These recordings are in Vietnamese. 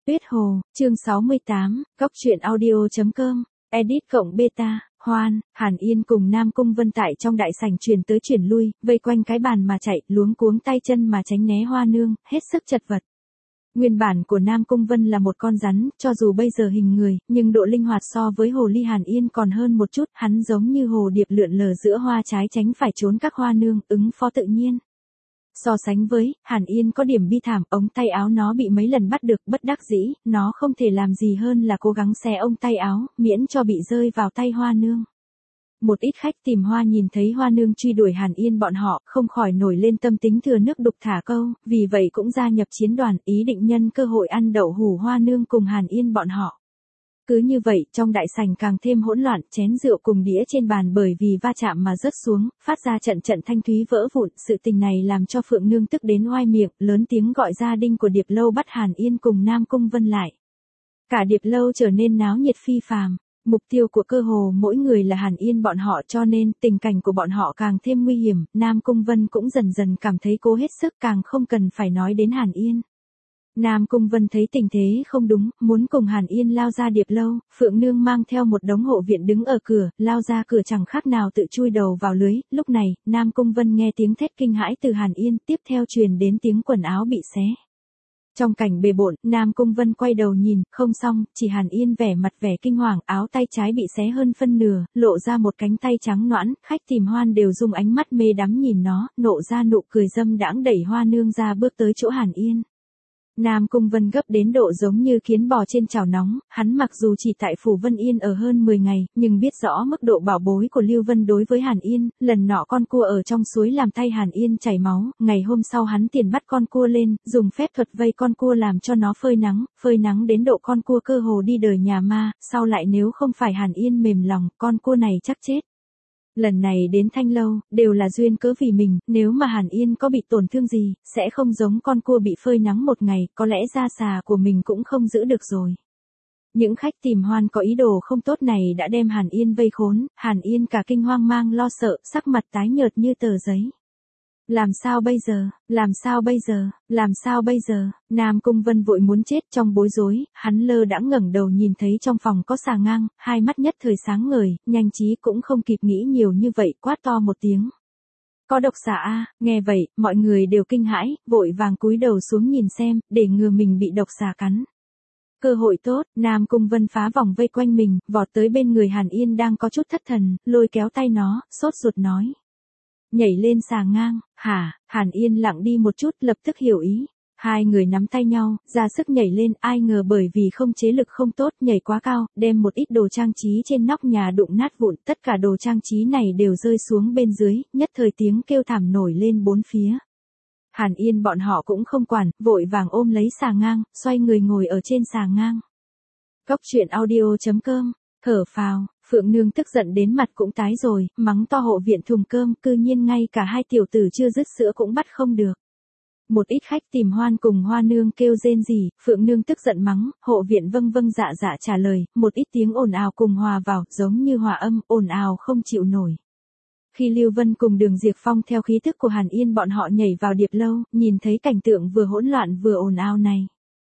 Tuyết Hồ, chương 68, Góc truyện audio.com, edit cộng beta, Hoan, Hàn Yên cùng Nam Cung Vân tại trong đại sảnh chuyển tới chuyển lui, vây quanh cái bàn mà chạy, luống cuống tay chân mà tránh né Hoa Nương, hết sức chật vật. Nguyên bản của Nam Cung Vân là một con rắn, cho dù bây giờ hình người, nhưng độ linh hoạt so với hồ ly Hàn Yên còn hơn một chút, hắn giống như hồ điệp lượn lờ giữa hoa trái tránh phải trốn các Hoa Nương, ứng phó tự nhiên. So sánh với, Hàn Yên có điểm bi thảm, ống tay áo nó bị mấy lần bắt được, bất đắc dĩ, nó không thể làm gì hơn là cố gắng xé ống tay áo, miễn cho bị rơi vào tay Hoa Nương. Một ít khách tìm hoa nhìn thấy Hoa Nương truy đuổi Hàn Yên bọn họ, không khỏi nổi lên tâm tính thừa nước đục thả câu, vì vậy cũng gia nhập chiến đoàn, ý định nhân cơ hội ăn đậu hủ Hoa Nương cùng Hàn Yên bọn họ. Cứ như vậy, trong đại sảnh càng thêm hỗn loạn, chén rượu cùng đĩa trên bàn bởi vì va chạm mà rớt xuống, phát ra trận trận thanh thúy vỡ vụn, sự tình này làm cho Phượng Nương tức đến oai miệng, lớn tiếng gọi gia đình của Điệp Lâu bắt Hàn Yên cùng Nam Cung Vân lại. Cả Điệp Lâu trở nên náo nhiệt phi phàm, mục tiêu của cơ hồ mỗi người là Hàn Yên bọn họ, cho nên tình cảnh của bọn họ càng thêm nguy hiểm, Nam Cung Vân cũng dần dần cảm thấy cố hết sức, càng không cần phải nói đến Hàn Yên. Nam Cung Vân thấy tình thế không đúng, muốn cùng Hàn Yên lao ra Điệp Lâu, Phượng Nương mang theo một đống hộ viện đứng ở cửa, lao ra cửa chẳng khác nào tự chui đầu vào lưới, lúc này, Nam Cung Vân nghe tiếng thét kinh hãi từ Hàn Yên, tiếp theo truyền đến tiếng quần áo bị xé. Trong cảnh bề bộn, Nam Cung Vân quay đầu nhìn, không xong, chỉ Hàn Yên vẻ mặt vẻ kinh hoàng, áo tay trái bị xé hơn phân nửa, lộ ra một cánh tay trắng nõn, khách tìm hoan đều dùng ánh mắt mê đắm nhìn nó, nộ ra nụ cười dâm đãng đẩy Hoa Nương ra bước tới chỗ Hàn Yên. Nam Cung Vân gấp đến độ giống như kiến bò trên chảo nóng, hắn mặc dù chỉ tại Phủ Vân Yên ở hơn 10 ngày, nhưng biết rõ mức độ bảo bối của Lưu Vân đối với Hàn Yên, lần nọ con cua ở trong suối làm tay Hàn Yên chảy máu, ngày hôm sau hắn tiền bắt con cua lên, dùng phép thuật vây con cua làm cho nó phơi nắng đến độ con cua cơ hồ đi đời nhà ma, sau lại nếu không phải Hàn Yên mềm lòng, con cua này chắc chết. Lần này đến Thanh Lâu, đều là duyên cớ vì mình, nếu mà Hàn Yên có bị tổn thương gì, sẽ không giống con cua bị phơi nắng một ngày, có lẽ da xà của mình cũng không giữ được rồi. Những khách tìm hoan có ý đồ không tốt này đã đem Hàn Yên vây khốn, Hàn Yên cả kinh hoang mang lo sợ, sắc mặt tái nhợt như tờ giấy. Làm sao bây giờ, làm sao bây giờ, làm sao bây giờ, Nam Cung Vân vội muốn chết trong bối rối, hắn lơ đãng ngẩng đầu nhìn thấy trong phòng có xà ngang, hai mắt nhất thời sáng ngời, nhanh trí cũng không kịp nghĩ nhiều như vậy, quát to một tiếng. Có độc xà a, nghe vậy, mọi người đều kinh hãi, vội vàng cúi đầu xuống nhìn xem, để ngừa mình bị độc xà cắn. Cơ hội tốt, Nam Cung Vân phá vòng vây quanh mình, vọt tới bên người Hàn Yên đang có chút thất thần, lôi kéo tay nó, sốt ruột nói. Nhảy lên xà ngang, hả, Hàn Yên lặng đi một chút lập tức hiểu ý. Hai người nắm tay nhau, ra sức nhảy lên, ai ngờ bởi vì không chế lực không tốt, nhảy quá cao, đem một ít đồ trang trí trên nóc nhà đụng nát vụn, tất cả đồ trang trí này đều rơi xuống bên dưới, nhất thời tiếng kêu thảm nổi lên bốn phía. Hàn Yên bọn họ cũng không quản, vội vàng ôm lấy xà ngang, xoay người ngồi ở trên xà ngang. Góc truyện audio.com, thở phào. Phượng Nương tức giận đến mặt cũng tái rồi, mắng to hộ viện thùng cơm, cư nhiên ngay cả hai tiểu tử chưa dứt sữa cũng bắt không được. Một ít khách tìm hoan cùng Hoa Nương kêu rên rỉ, Phượng Nương tức giận mắng, hộ viện vâng vâng dạ dạ trả lời, một ít tiếng ồn ào cùng hòa vào, giống như hòa âm, ồn ào không chịu nổi. Khi Lưu Vân cùng Đường Diệp Phong theo khí thức của Hàn Yên bọn họ nhảy vào Điệp Lâu, nhìn thấy cảnh tượng vừa hỗn loạn vừa ồn ào này.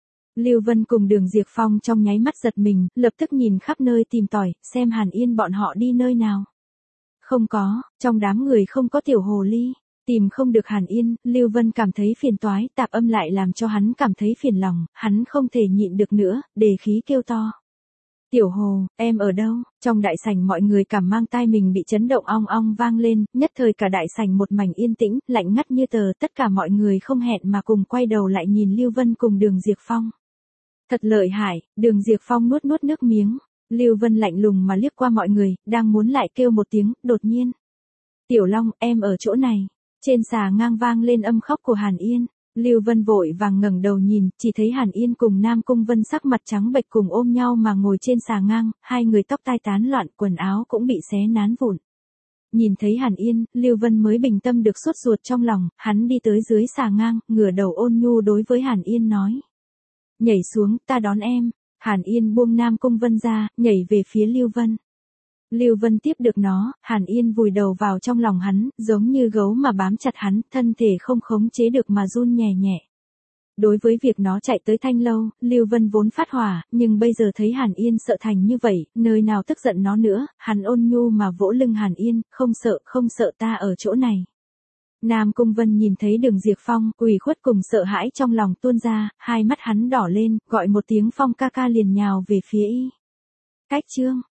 Lưu Vân cùng Đường Diệp Phong trong nháy mắt giật mình, lập tức nhìn khắp nơi tìm tòi, xem Hàn Yên bọn họ đi nơi nào. Không có, trong đám người không có tiểu hồ ly, tìm không được Hàn Yên, Lưu Vân cảm thấy phiền toái, tạp âm lại làm cho hắn cảm thấy phiền lòng, hắn không thể nhịn được nữa, đề khí kêu to. Tiểu Hồ, em ở đâu? Trong đại sảnh mọi người cảm mang tai mình bị chấn động ong ong vang lên, nhất thời cả đại sảnh một mảnh yên tĩnh, lạnh ngắt như tờ, tất cả mọi người không hẹn mà cùng quay đầu lại nhìn Lưu Vân cùng Đường Diệp Phong. Thật lợi hại, Đường Diệp Phong nuốt nước miếng, Lưu Vân lạnh lùng mà liếc qua mọi người, đang muốn lại kêu một tiếng, đột nhiên. Tiểu Long, em ở chỗ này, trên xà ngang vang lên âm khóc của Hàn Yên, Lưu Vân vội vàng ngẩng đầu nhìn, chỉ thấy Hàn Yên cùng Nam Cung Vân sắc mặt trắng bệch cùng ôm nhau mà ngồi trên xà ngang, hai người tóc tai tán loạn, quần áo cũng bị xé nán vụn. Nhìn thấy Hàn Yên, Lưu Vân mới bình tâm được sốt ruột trong lòng, hắn đi tới dưới xà ngang, ngửa đầu ôn nhu đối với Hàn Yên nói. Nhảy xuống, ta đón em. Hàn Yên buông Nam Cung Vân ra, nhảy về phía Lưu Vân. Lưu Vân tiếp được nó, Hàn Yên vùi đầu vào trong lòng hắn, giống như gấu mà bám chặt hắn, thân thể không khống chế được mà run nhẹ nhẹ. Đối với việc nó chạy tới Thanh Lâu, Lưu Vân vốn phát hỏa, nhưng bây giờ thấy Hàn Yên sợ thành như vậy, nơi nào tức giận nó nữa, hắn ôn nhu mà vỗ lưng Hàn Yên, không sợ ta ở chỗ này. Nam Cung Vân nhìn thấy Đường Diệp Phong, ủy khuất cùng sợ hãi trong lòng tuôn ra, hai mắt hắn đỏ lên, gọi một tiếng Phong ca ca liền nhào về phía y. Cách chương